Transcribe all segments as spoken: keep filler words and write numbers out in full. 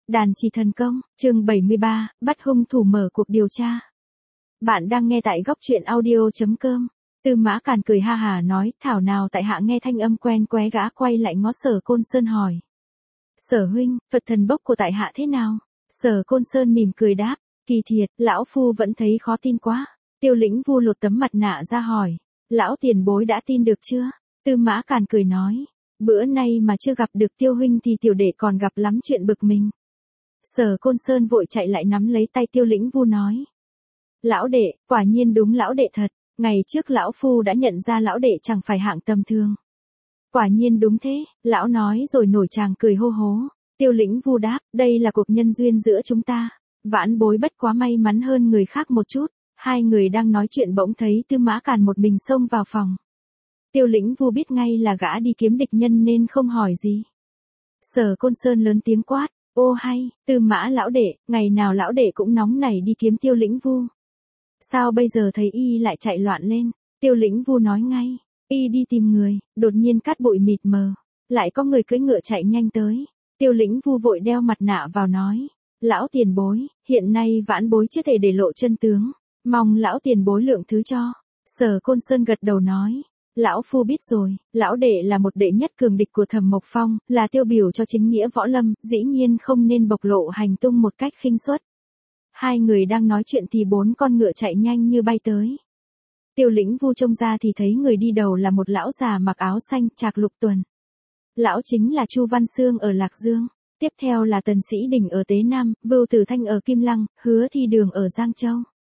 Đàn chỉ thần công, chương bảy mươi ba, bắt hung thủ mở cuộc điều tra. Bạn đang nghe tại góc truyện audio chấm com. Tư Mã Càn cười ha hà nói, thảo nào tại hạ nghe thanh âm quen qué, gã quay lại ngó Sở Côn Sơn hỏi. Sở huynh, thuật thần bốc của tại hạ thế nào? Sở Côn Sơn mỉm cười đáp, kỳ thiệt, lão phu vẫn thấy khó tin quá. Tiêu Lĩnh Vu lột tấm mặt nạ ra hỏi, lão tiền bối đã tin được chưa? Tư Mã Càn cười nói, bữa nay mà chưa gặp được Tiêu huynh thì tiểu đệ còn gặp lắm chuyện bực mình. Sở Côn Sơn vội chạy lại nắm lấy tay Tiêu Lĩnh Vu nói. Lão đệ, quả nhiên đúng lão đệ thật, ngày trước lão phu đã nhận ra lão đệ chẳng phải hạng tầm thường. Quả nhiên đúng thế, lão nói rồi nổi tràng cười hô hố. Tiêu Lĩnh Vu đáp, đây là cuộc nhân duyên giữa chúng ta. Vãn bối bất quá may mắn hơn người khác một chút. Hai người đang nói chuyện bỗng thấy Tư Mã Càn một mình xông vào phòng. Tiêu Lĩnh Vu biết ngay là gã đi kiếm địch nhân nên không hỏi gì. Sở Côn Sơn lớn tiếng quát. Ô hay, Tư Mã lão đệ, ngày nào lão đệ cũng nóng nảy đi kiếm Tiêu Lĩnh Vu. Sao bây giờ thấy y lại chạy loạn lên? Tiêu Lĩnh Vu nói ngay, y đi tìm người, đột nhiên cát bụi mịt mờ, lại có người cưỡi ngựa chạy nhanh tới. Tiêu Lĩnh Vu vội đeo mặt nạ vào nói, lão tiền bối, hiện nay vãn bối chưa thể để lộ chân tướng, mong lão tiền bối lượng thứ cho. Sở Côn Sơn gật đầu nói. Lão phu biết rồi, lão đệ là một đệ nhất cường địch của Thẩm Mộc Phong, là tiêu biểu cho chính nghĩa võ lâm, dĩ nhiên không nên bộc lộ hành tung một cách khinh suất. Hai người đang nói chuyện thì bốn con ngựa chạy nhanh như bay tới. Tiêu Lĩnh Vu trông ra thì thấy người đi đầu là một lão già mặc áo xanh, Trạc Lục Tuần. Lão chính là Chu Văn Xương ở Lạc Dương, tiếp theo là Tần Sĩ Đình ở Tế Nam, Vưu Tử Thanh ở Kim Lăng, Hứa Thi Đường ở Giang Châu.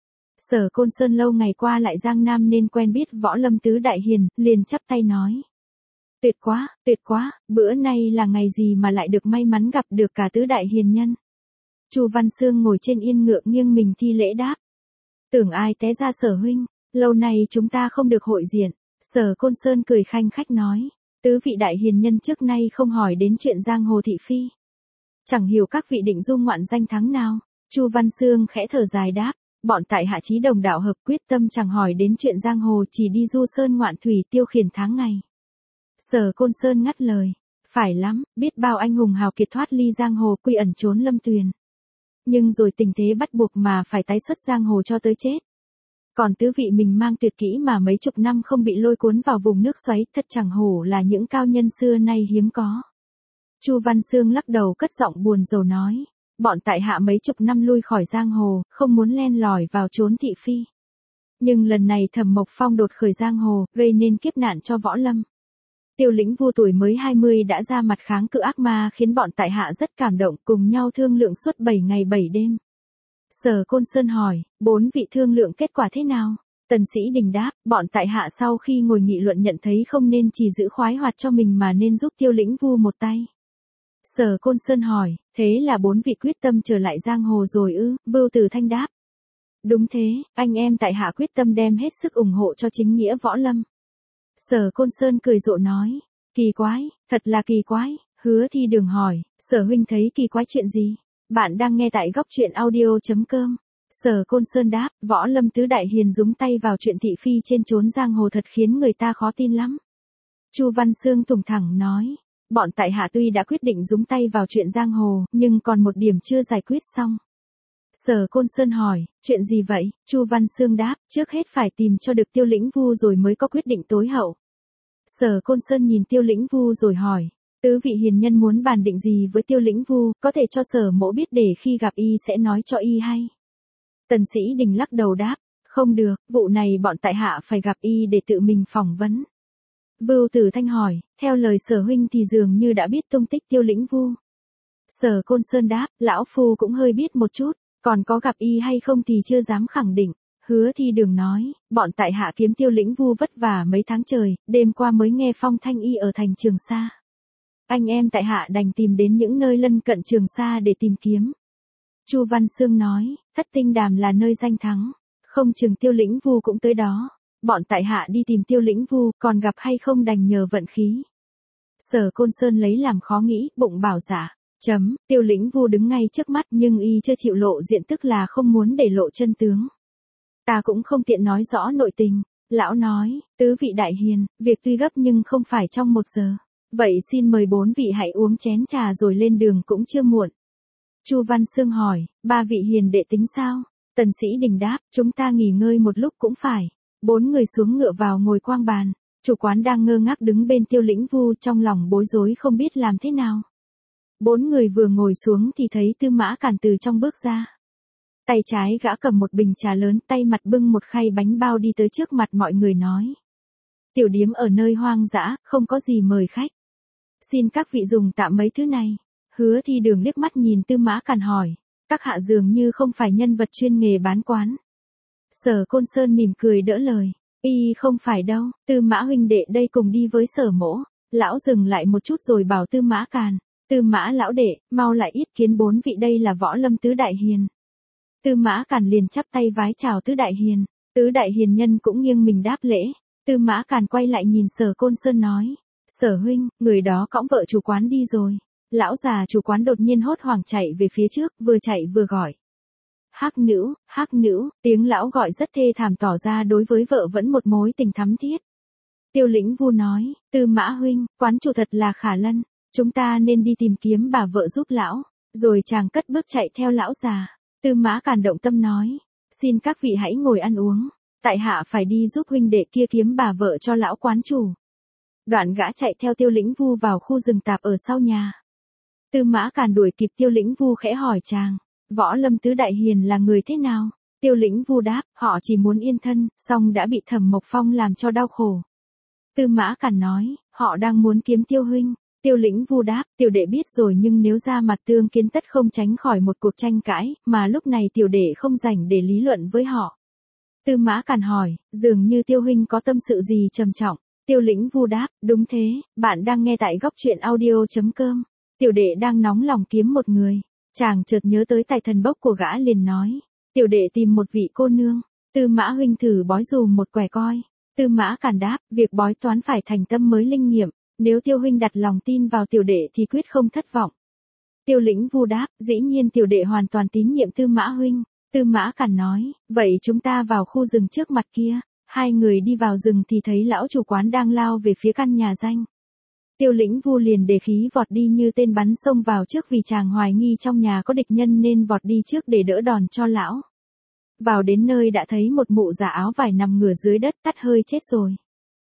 Sở Côn Sơn lâu ngày qua lại Giang Nam nên quen biết võ lâm tứ đại hiền, liền chắp tay nói. Tuyệt quá, tuyệt quá, bữa nay là ngày gì mà lại được may mắn gặp được cả tứ đại hiền nhân. Chu Văn Xương ngồi trên yên ngựa nghiêng mình thi lễ đáp. Tưởng ai té ra Sở huynh, lâu nay chúng ta không được hội diện. Sở Côn Sơn cười khanh khách nói. Tứ vị đại hiền nhân trước nay không hỏi đến chuyện giang hồ thị phi. Chẳng hiểu các vị định du ngoạn danh thắng nào. Chu Văn Xương khẽ thở dài đáp. Bọn tại hạ chí đồng đạo hợp quyết tâm chẳng hỏi đến chuyện giang hồ, chỉ đi du sơn ngoạn thủy tiêu khiển tháng ngày. Sở Côn Sơn ngắt lời. Phải lắm, biết bao anh hùng hào kiệt thoát ly giang hồ quy ẩn trốn lâm tuyền. Nhưng rồi tình thế bắt buộc mà phải tái xuất giang hồ cho tới chết. Còn tứ vị mình mang tuyệt kỹ mà mấy chục năm không bị lôi cuốn vào vùng nước xoáy, thật chẳng hổ là những cao nhân xưa nay hiếm có. Chu Văn Xương lắc đầu cất giọng buồn rầu nói. Bọn tại hạ mấy chục năm lui khỏi giang hồ, không muốn len lỏi vào trốn thị phi. Nhưng lần này Thẩm Mộc Phong đột khởi giang hồ, gây nên kiếp nạn cho võ lâm. Tiêu Lĩnh Vu tuổi mới hai mươi đã ra mặt kháng cự ác ma, khiến bọn tại hạ rất cảm động, cùng nhau thương lượng suốt bảy ngày bảy đêm. Sở Côn Sơn hỏi, bốn vị thương lượng kết quả thế nào? Tần Sĩ Đình đáp, bọn tại hạ sau khi ngồi nghị luận nhận thấy không nên chỉ giữ khoái hoạt cho mình mà nên giúp Tiêu Lĩnh Vu một tay. Sở Côn Sơn hỏi, thế là bốn vị quyết tâm trở lại giang hồ rồi ư? Vưu Tử Thanh đáp. Đúng thế, anh em tại hạ quyết tâm đem hết sức ủng hộ cho chính nghĩa võ lâm. Sở Côn Sơn cười rộ nói, kỳ quái, thật là kỳ quái. Hứa Thi Đường hỏi, Sở huynh thấy kỳ quái chuyện gì? Bạn đang nghe tại góc truyện audio chấm com. Sở Côn Sơn đáp, võ lâm tứ đại hiền dúng tay vào chuyện thị phi trên trốn giang hồ thật khiến người ta khó tin lắm. Chu Văn Xương thủng thẳng nói. Bọn tại hạ tuy đã quyết định dúng tay vào chuyện giang hồ, nhưng còn một điểm chưa giải quyết xong. Sở Côn Sơn hỏi, chuyện gì vậy? Chu Văn Xương đáp, trước hết phải tìm cho được Tiêu Lĩnh Vu rồi mới có quyết định tối hậu. Sở Côn Sơn nhìn Tiêu Lĩnh Vu rồi hỏi, tứ vị hiền nhân muốn bàn định gì với Tiêu Lĩnh Vu, có thể cho Sở mỗ biết để khi gặp y sẽ nói cho y hay. Tần Sĩ Đình lắc đầu đáp, không được, vụ này bọn tại hạ phải gặp y để tự mình phỏng vấn. Vưu Tử Thanh hỏi, theo lời Sở huynh thì dường như đã biết tung tích Tiêu Lĩnh Vu. Sở Côn Sơn đáp, lão phu cũng hơi biết một chút, còn có gặp y hay không thì chưa dám khẳng định. Hứa Thi Đường nói, bọn tại hạ kiếm Tiêu Lĩnh Vu vất vả mấy tháng trời, đêm qua mới nghe phong thanh y ở thành Trường Sa. Anh em tại hạ đành tìm đến những nơi lân cận Trường Sa để tìm kiếm. Chu Văn Xương nói, Thất Tinh Đàm là nơi danh thắng, không chừng Tiêu Lĩnh Vu cũng tới đó. Bọn tại hạ đi tìm Tiêu Lĩnh Vu, còn gặp hay không đành nhờ vận khí. Sở Côn Sơn lấy làm khó nghĩ, bụng bảo dạ. Chấm, Tiêu Lĩnh Vu đứng ngay trước mắt nhưng y chưa chịu lộ diện, tức là không muốn để lộ chân tướng. Ta cũng không tiện nói rõ nội tình. Lão nói, tứ vị đại hiền, việc tuy gấp nhưng không phải trong một giờ. Vậy xin mời bốn vị hãy uống chén trà rồi lên đường cũng chưa muộn. Chu Văn Sương hỏi, ba vị hiền đệ tính sao? Tần Sĩ Đình đáp, chúng ta nghỉ ngơi một lúc cũng phải. Bốn người xuống ngựa vào ngồi quang bàn. Chủ quán đang ngơ ngác đứng bên Tiêu Lĩnh Vu trong lòng bối rối không biết làm thế nào. Bốn người vừa ngồi xuống thì thấy Tư Mã Càn từ trong bước ra. Tay trái gã cầm một bình trà lớn, tay mặt bưng một khay bánh bao đi tới trước mặt mọi người nói. Tiểu điếm ở nơi hoang dã, không có gì mời khách. Xin các vị dùng tạm mấy thứ này. Hứa Thi Đường liếc mắt nhìn Tư Mã Càn hỏi. Các hạ dường như không phải nhân vật chuyên nghề bán quán. Sở Côn Sơn mỉm cười đỡ lời. Y không phải đâu, Tư Mã huynh đệ đây cùng đi với Sở mỗ. Lão dừng lại một chút rồi bảo Tư Mã Càn. Tư Mã lão đệ, mau lại yết kiến bốn vị, đây là Võ Lâm tứ đại hiền. Tư Mã Càn liền chắp tay vái chào tứ đại hiền. Tứ đại hiền nhân cũng nghiêng mình đáp lễ. Tư Mã Càn quay lại nhìn Sở Côn Sơn nói. Sở huynh, người đó cõng vợ chủ quán đi rồi. Lão già chủ quán đột nhiên hốt hoảng chạy về phía trước, vừa chạy vừa gọi. Hắc nữ, hắc nữ, tiếng lão gọi rất thê thảm tỏ ra đối với vợ vẫn một mối tình thắm thiết. Tiêu Lĩnh Vu nói, Tư Mã huynh, quán chủ thật là khả lân, chúng ta nên đi tìm kiếm bà vợ giúp lão. Rồi chàng cất bước chạy theo lão già. Tư Mã Càn động tâm nói, xin các vị hãy ngồi ăn uống, tại hạ phải đi giúp huynh đệ kia kiếm bà vợ cho lão quán chủ. Đoạn gã chạy theo Tiêu Lĩnh Vu vào khu rừng tạp ở sau nhà. Tư Mã Càn đuổi kịp Tiêu Lĩnh Vu khẽ hỏi chàng, Võ Lâm tứ đại hiền là người thế nào? Tiêu Lĩnh Vu đáp, họ chỉ muốn yên thân, song đã bị Thẩm Mộc Phong làm cho đau khổ. Tư Mã Càn nói, họ đang muốn kiếm Tiêu huynh. Tiêu Lĩnh Vu đáp, tiểu đệ biết rồi, nhưng nếu ra mặt tương kiến tất không tránh khỏi một cuộc tranh cãi, mà lúc này tiểu đệ không rảnh để lý luận với họ. Tư Mã Càn hỏi, dường như Tiêu huynh có tâm sự gì trầm trọng. Tiêu Lĩnh Vu đáp, đúng thế, bạn đang nghe tại góc truyện audio chấm com. Tiểu đệ đang nóng lòng kiếm một người. Chàng chợt nhớ tới tài thần bốc của gã liền nói, tiểu đệ tìm một vị cô nương. Tư Mã huynh thử bói dùm một quẻ coi. Tư Mã Càn đáp, việc bói toán phải thành tâm mới linh nghiệm. Nếu Tiêu huynh đặt lòng tin vào tiểu đệ thì quyết không thất vọng. Tiêu Lĩnh Vu đáp, dĩ nhiên tiểu đệ hoàn toàn tín nhiệm Tư Mã huynh. Tư Mã Càn nói, vậy chúng ta vào khu rừng trước mặt kia. Hai người đi vào rừng thì thấy lão chủ quán đang lao về phía căn nhà danh. Tiêu Lĩnh Vu liền đề khí vọt đi như tên bắn xông vào trước, vì chàng hoài nghi trong nhà có địch nhân nên vọt đi trước để đỡ đòn cho lão. Vào đến nơi đã thấy một mụ già áo vải nằm ngửa dưới đất tắt hơi chết rồi.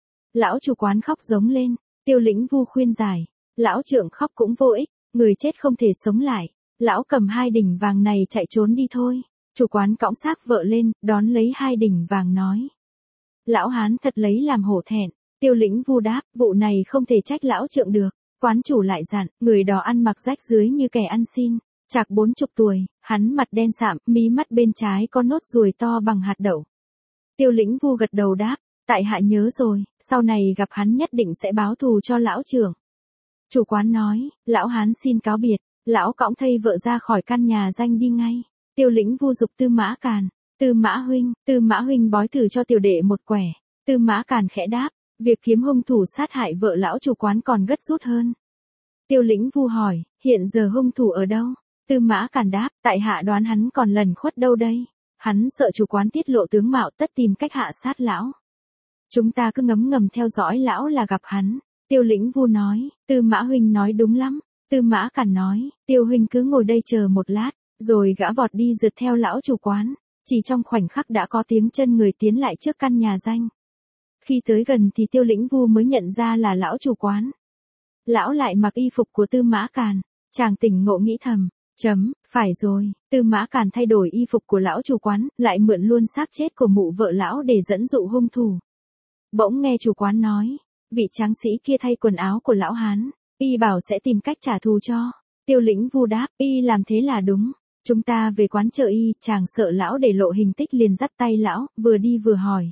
Lão chủ quán khóc giống lên. Tiêu Lĩnh Vu khuyên giải, lão trưởng khóc cũng vô ích, người chết không thể sống lại. Lão cầm hai đỉnh vàng này chạy trốn đi thôi. Chủ quán cõng xác vợ lên, đón lấy hai đỉnh vàng nói. Lão hán thật lấy làm hổ thẹn. Tiêu Lĩnh Vu đáp, vụ này không thể trách lão trượng được. Quán chủ lại dặn, người đó ăn mặc rách rưới như kẻ ăn xin. Chạc bốn chục tuổi, hắn mặt đen sạm, mí mắt bên trái có nốt ruồi to bằng hạt đậu. Tiêu Lĩnh Vu gật đầu đáp, tại hạ nhớ rồi, sau này gặp hắn nhất định sẽ báo thù cho lão trưởng. Chủ quán nói, lão hán xin cáo biệt. Lão cõng thây vợ ra khỏi căn nhà danh đi ngay. Tiêu Lĩnh Vu dục Tư Mã Càn, Tư Mã huynh, Tư Mã huynh bói thử cho tiểu đệ một quẻ. Tư Mã Càn khẽ đáp, việc kiếm hung thủ sát hại vợ lão chủ quán còn gấp rút hơn. Tiêu Lĩnh Vu hỏi, hiện giờ hung thủ ở đâu? Tư Mã Càn đáp, tại hạ đoán hắn còn lẩn khuất đâu đây. Hắn sợ chủ quán tiết lộ tướng mạo tất tìm cách hạ sát lão. Chúng ta cứ ngấm ngầm theo dõi lão là gặp hắn. Tiêu Lĩnh Vu nói, Tư Mã huynh nói đúng lắm. Tư Mã Càn nói, Tiêu huynh cứ ngồi đây chờ một lát, rồi gã vọt đi rượt theo lão chủ quán. Chỉ trong khoảnh khắc đã có tiếng chân người tiến lại trước căn nhà danh. Khi tới gần thì Tiêu Lĩnh Vu mới nhận ra là lão chủ quán. Lão lại mặc y phục của Tư Mã Càn. Chàng tỉnh ngộ nghĩ thầm, chấm, phải rồi, Tư Mã Càn thay đổi y phục của lão chủ quán, lại mượn luôn xác chết của mụ vợ lão để dẫn dụ hung thủ. Bỗng nghe chủ quán nói, vị tráng sĩ kia thay quần áo của lão hán, y bảo sẽ tìm cách trả thù cho. Tiêu Lĩnh Vu đáp, y làm thế là đúng. Chúng ta về quán chờ y. Chàng sợ lão để lộ hình tích liền dắt tay lão, vừa đi vừa hỏi.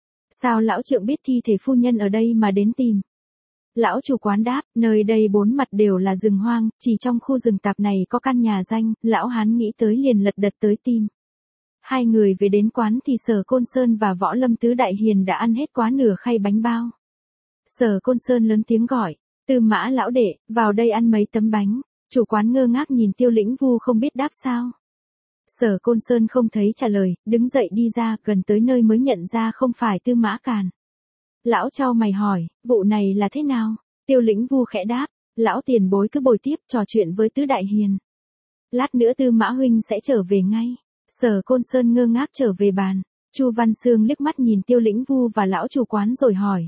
Sao lão trượng biết thi thể phu nhân ở đây mà đến tìm? Lão chủ quán đáp, nơi đây bốn mặt đều là rừng hoang, chỉ trong khu rừng tạp này có căn nhà danh. Lão hán nghĩ tới liền lật đật tới tìm. Hai người về đến quán thì Sở Côn Sơn và Võ Lâm tứ đại hiền đã ăn hết quá nửa khay bánh bao. Sở Côn Sơn lớn tiếng gọi, Tư Mã lão đệ, vào đây ăn mấy tấm bánh. Chủ quán ngơ ngác nhìn Tiêu Lĩnh Vu không biết đáp sao. Sở Côn Sơn không thấy trả lời, đứng dậy đi ra, gần tới nơi mới nhận ra không phải Tư Mã Càn. Lão chau mày hỏi, vụ này là thế nào? Tiêu Lĩnh Vu khẽ đáp, lão tiền bối cứ bồi tiếp trò chuyện với tứ đại hiền. Lát nữa Tư Mã huynh sẽ trở về ngay. Sở Côn Sơn ngơ ngác trở về bàn. Chu Văn Sương liếc mắt nhìn Tiêu Lĩnh Vu và lão chủ quán rồi hỏi.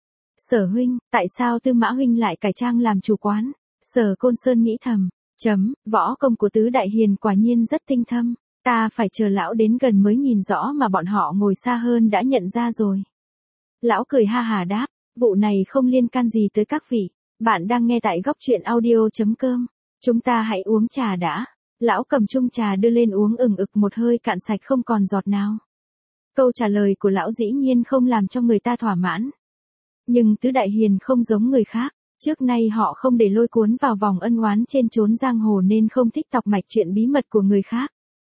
Sở huynh, tại sao Tư Mã huynh lại cải trang làm chủ quán? Sở Côn Sơn nghĩ thầm. Chấm, võ công của Tứ Đại Hiền quả nhiên rất tinh thâm. Ta phải chờ lão đến gần mới nhìn rõ mà bọn họ ngồi xa hơn đã nhận ra rồi. Lão cười ha hà đáp, vụ này không liên can gì tới các vị. Bạn đang nghe tại góc truyện audio.com. Chúng ta hãy uống trà đã. Lão cầm chung trà đưa lên uống ừng ực một hơi cạn sạch không còn giọt nào. Câu trả lời của lão dĩ nhiên không làm cho người ta thỏa mãn. Nhưng Tứ Đại Hiền không giống người khác. Trước nay họ không để lôi cuốn vào vòng ân oán trên chốn giang hồ nên không thích tọc mạch chuyện bí mật của người khác.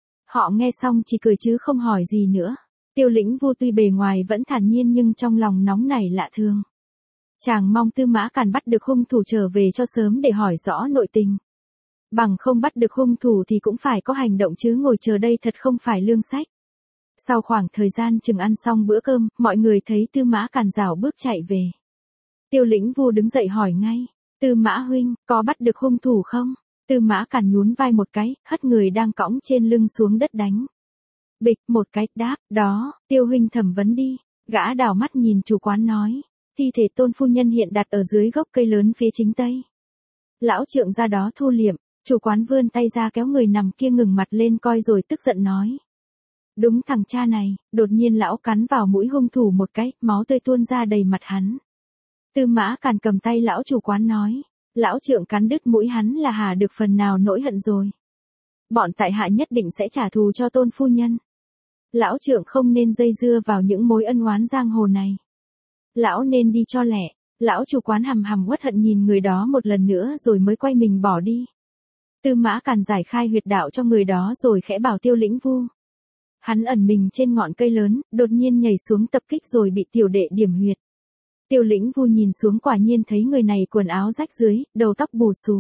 Họ nghe xong chỉ cười chứ không hỏi gì nữa. Tiêu Lĩnh Vu tuy bề ngoài vẫn thản nhiên nhưng trong lòng nóng nảy lạ thường. Chàng mong Tư Mã Càn bắt được hung thủ trở về cho sớm để hỏi rõ nội tình. Bằng không bắt được hung thủ thì cũng phải có hành động chứ ngồi chờ đây thật không phải lương sách. Sau khoảng thời gian chừng ăn xong bữa cơm, mọi người thấy Tư Mã Càn rảo bước chạy về. Tiêu Lĩnh Vu đứng dậy hỏi ngay, Tư Mã huynh, có bắt được hung thủ không? Tư Mã Càn nhún vai một cái, hất người đang cõng trên lưng xuống đất đánh. Bịch một cái, đáp, đó, Tiêu huynh thẩm vấn đi. Gã đảo mắt nhìn chủ quán nói, thi thể Tôn phu nhân hiện đặt ở dưới gốc cây lớn phía chính tây. Lão trượng ra đó thu liệm, chủ quán vươn tay ra kéo người nằm kia ngừng mặt lên coi rồi tức giận nói. Đúng thằng cha này, đột nhiên lão cắn vào mũi hung thủ một cái, máu tươi tuôn ra đầy mặt hắn. Tư Mã Càn cầm tay lão chủ quán nói, lão trượng cắn đứt mũi hắn là hà được phần nào nỗi hận rồi. Bọn tại hạ nhất định sẽ trả thù cho Tôn phu nhân. Lão trượng không nên dây dưa vào những mối ân oán giang hồ này. Lão nên đi cho lẹ. Lão chủ quán hầm hầm uất hận nhìn người đó một lần nữa rồi mới quay mình bỏ đi. Tư Mã Càn giải khai huyệt đạo cho người đó rồi khẽ bảo Tiêu Lĩnh Vu. Hắn ẩn mình trên ngọn cây lớn, đột nhiên nhảy xuống tập kích rồi bị tiểu đệ điểm huyệt. Tiêu Lĩnh Vu nhìn xuống quả nhiên thấy người này quần áo rách dưới, đầu tóc bù xù.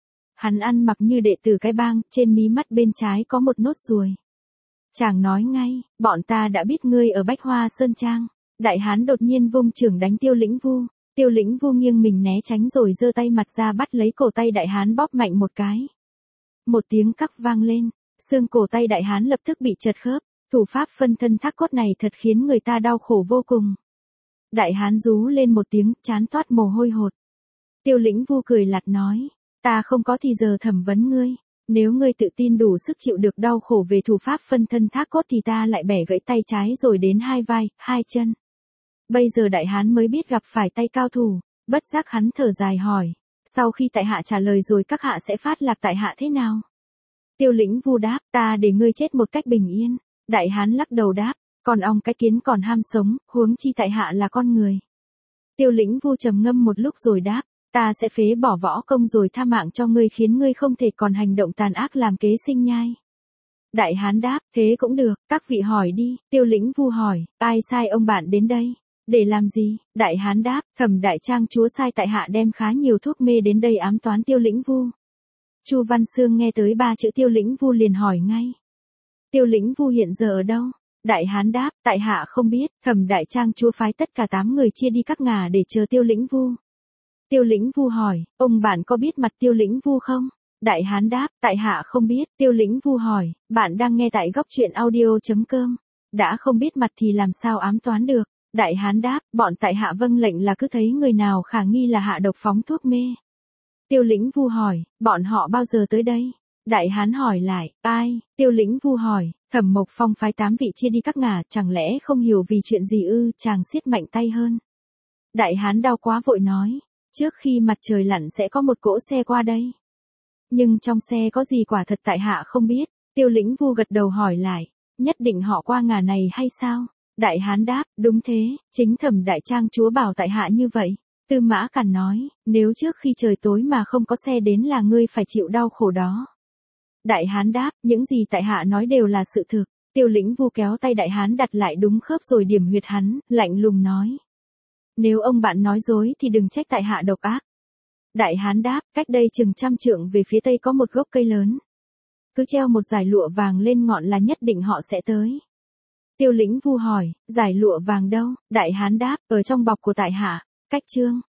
Hắn ăn mặc như đệ tử cái bang, trên mí mắt bên trái có một nốt ruồi. Chàng nói ngay, bọn ta đã biết ngươi ở Bách Hoa Sơn Trang. Đại hán đột nhiên vung chưởng đánh Tiêu Lĩnh Vu. Tiêu Lĩnh Vu nghiêng mình né tránh rồi giơ tay mặt ra bắt lấy cổ tay đại hán bóp mạnh một cái. Một tiếng cắc vang lên, xương cổ tay đại hán lập tức bị chật khớp. Thủ pháp phân thân thác cốt này thật khiến người ta đau khổ vô cùng. Đại hán rú lên một tiếng, chán toát mồ hôi hột. Tiêu Lĩnh Vu cười lạt nói, ta không có thì giờ thẩm vấn ngươi. Nếu ngươi tự tin đủ sức chịu được đau khổ về thủ pháp phân thân thác cốt thì ta lại bẻ gãy tay trái rồi đến hai vai, hai chân. Bây giờ đại hán mới biết gặp phải tay cao thủ, bất giác hắn thở dài hỏi, sau khi tại hạ trả lời rồi các hạ sẽ phát lạc tại hạ thế nào? Tiêu Lĩnh Vu đáp, ta để ngươi chết một cách bình yên. Đại hán lắc đầu đáp, còn ong cái kiến còn ham sống, huống chi tại hạ là con người. Tiêu Lĩnh Vu trầm ngâm một lúc rồi đáp, ta sẽ phế bỏ võ công rồi tha mạng cho ngươi khiến ngươi không thể còn hành động tàn ác làm kế sinh nhai. Đại hán đáp, thế cũng được, các vị hỏi đi. Tiêu Lĩnh Vu hỏi, ai sai ông bạn đến đây? Để làm gì? Đại hán đáp, Thẩm đại trang chúa sai tại hạ đem khá nhiều thuốc mê đến đây ám toán Tiêu Lĩnh Vu. Chu Văn Sương nghe tới ba chữ Tiêu Lĩnh Vu liền hỏi ngay. Tiêu Lĩnh Vu hiện giờ ở đâu? Đại hán đáp, tại hạ không biết. Thẩm đại trang chúa phái tất cả tám người chia đi các ngả để chờ Tiêu Lĩnh Vu. Tiêu Lĩnh Vu hỏi, ông bạn có biết mặt Tiêu Lĩnh Vu không? Đại hán đáp, tại hạ không biết. Tiêu Lĩnh Vu hỏi, bạn đang nghe tại góc truyện audio.com. Đã không biết mặt thì làm sao ám toán được? Đại hán đáp, bọn tại hạ vâng lệnh là cứ thấy người nào khả nghi là hạ độc phóng thuốc mê. Tiêu Lĩnh Vu hỏi, bọn họ bao giờ tới đây? Đại hán hỏi lại, ai? Tiêu Lĩnh Vu hỏi, Thẩm Mộc Phong phái tám vị chia đi các ngả, chẳng lẽ không hiểu vì chuyện gì ư? Chàng siết mạnh tay hơn. Đại hán đau quá vội nói, trước khi mặt trời lặn sẽ có một cỗ xe qua đây. Nhưng trong xe có gì quả thật tại hạ không biết. Tiêu Lĩnh Vu gật đầu hỏi lại, nhất định họ qua ngả này hay sao? Đại hán đáp, đúng thế, chính Thẩm đại trang chúa bảo tại hạ như vậy. Tư Mã Càn nói, nếu trước khi trời tối mà không có xe đến là ngươi phải chịu đau khổ đó. Đại hán đáp, những gì tại hạ nói đều là sự thực. Tiêu Lĩnh Vu kéo tay đại hán đặt lại đúng khớp rồi điểm huyệt hắn, lạnh lùng nói. Nếu ông bạn nói dối thì đừng trách tại hạ độc ác. Đại hán đáp, cách đây chừng trăm trượng về phía tây có một gốc cây lớn. Cứ treo một dải lụa vàng lên ngọn là nhất định họ sẽ tới. Tiêu Lĩnh Vu hỏi, dải lụa vàng đâu? Đại hán đáp, ở trong bọc của tại hạ. Cách chương